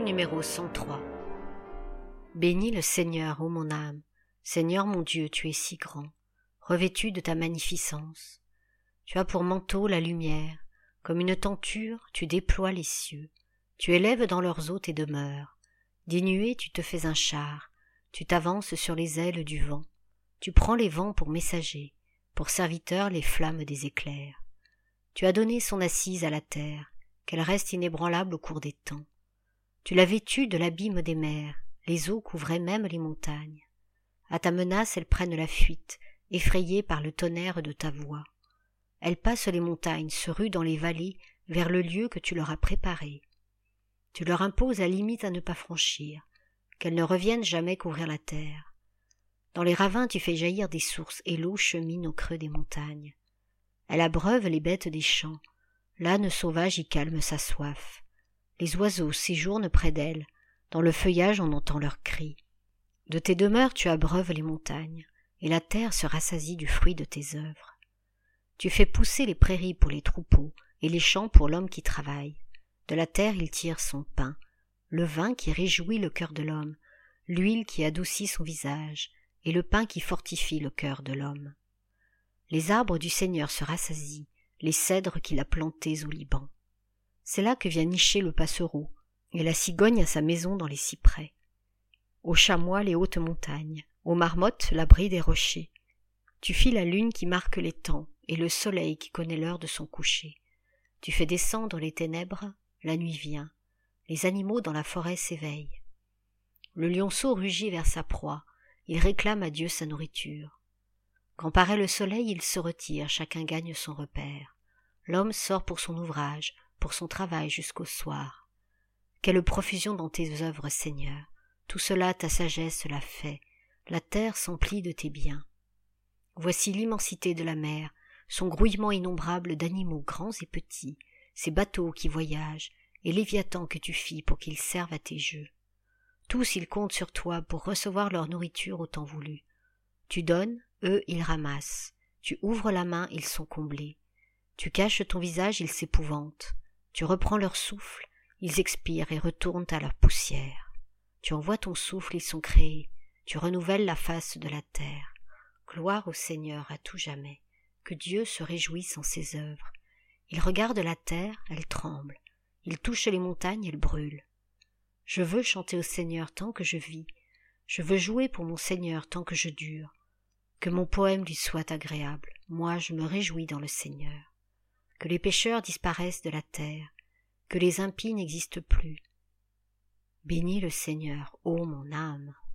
numéro 103. Bénis le Seigneur, ô mon âme. Seigneur mon Dieu, tu es si grand, revêtu de ta magnificence. Tu as pour manteau la lumière, comme une tenture, tu déploies les cieux. Tu élèves dans leurs eaux tes demeures. Des nuées, tu te fais un char, tu t'avances sur les ailes du vent. Tu prends les vents pour messagers, pour serviteurs les flammes des éclairs. Tu as donné son assise à la terre, qu'elle reste inébranlable au cours des temps. Tu l'as vêtue de l'abîme des mers, les eaux couvraient même les montagnes. À ta menace, elles prennent la fuite, effrayées par le tonnerre de ta voix. Elles passent les montagnes, se ruent dans les vallées, vers le lieu que tu leur as préparé. Tu leur imposes la limite à ne pas franchir, qu'elles ne reviennent jamais couvrir la terre. Dans les ravins, tu fais jaillir des sources, et l'eau chemine au creux des montagnes. Elle abreuve les bêtes des champs, l'âne sauvage y calme sa soif. Les oiseaux séjournent près d'elle, dans le feuillage on entend leurs cris. De tes demeures tu abreuves les montagnes, et la terre se rassasie du fruit de tes œuvres. Tu fais pousser les prairies pour les troupeaux, et les champs pour l'homme qui travaille. De la terre il tire son pain, le vin qui réjouit le cœur de l'homme, l'huile qui adoucit son visage, et le pain qui fortifie le cœur de l'homme. Les arbres du Seigneur se rassasient, les cèdres qu'il a plantés au Liban. C'est là que vient nicher le passereau, et la cigogne a sa maison dans les cyprès. Aux chamois les hautes montagnes, aux marmottes l'abri des rochers. Tu fis la lune qui marque les temps, et le soleil qui connaît l'heure de son coucher. Tu fais descendre les ténèbres, la nuit vient, les animaux dans la forêt s'éveillent. Le lionceau rugit vers sa proie, il réclame à Dieu sa nourriture. Quand paraît le soleil, il se retire, chacun gagne son repère. L'homme sort pour son ouvrage, pour son travail jusqu'au soir. Quelle profusion dans tes œuvres, Seigneur! Tout cela ta sagesse l'a fait, la terre s'emplit de tes biens. Voici l'immensité de la mer, son grouillement innombrable d'animaux grands et petits, ces bateaux qui voyagent, et Léviathan que tu fis pour qu'ils servent à tes jeux. Tous ils comptent sur toi pour recevoir leur nourriture au temps voulu. Tu donnes, eux ils ramassent. Tu ouvres la main, ils sont comblés. Tu caches ton visage, ils s'épouvantent. Tu reprends leur souffle, ils expirent et retournent à leur poussière. Tu envoies ton souffle, ils sont créés. Tu renouvelles la face de la terre. Gloire au Seigneur à tout jamais. Que Dieu se réjouisse en ses œuvres. Il regarde la terre, elle tremble. Il touche les montagnes, elles brûlent. Je veux chanter au Seigneur tant que je vis. Je veux jouer pour mon Seigneur tant que je dure. Que mon poème lui soit agréable. Moi, je me réjouis dans le Seigneur. Que les pécheurs disparaissent de la terre. Que les impies n'existent plus. Bénis le Seigneur, ô mon âme.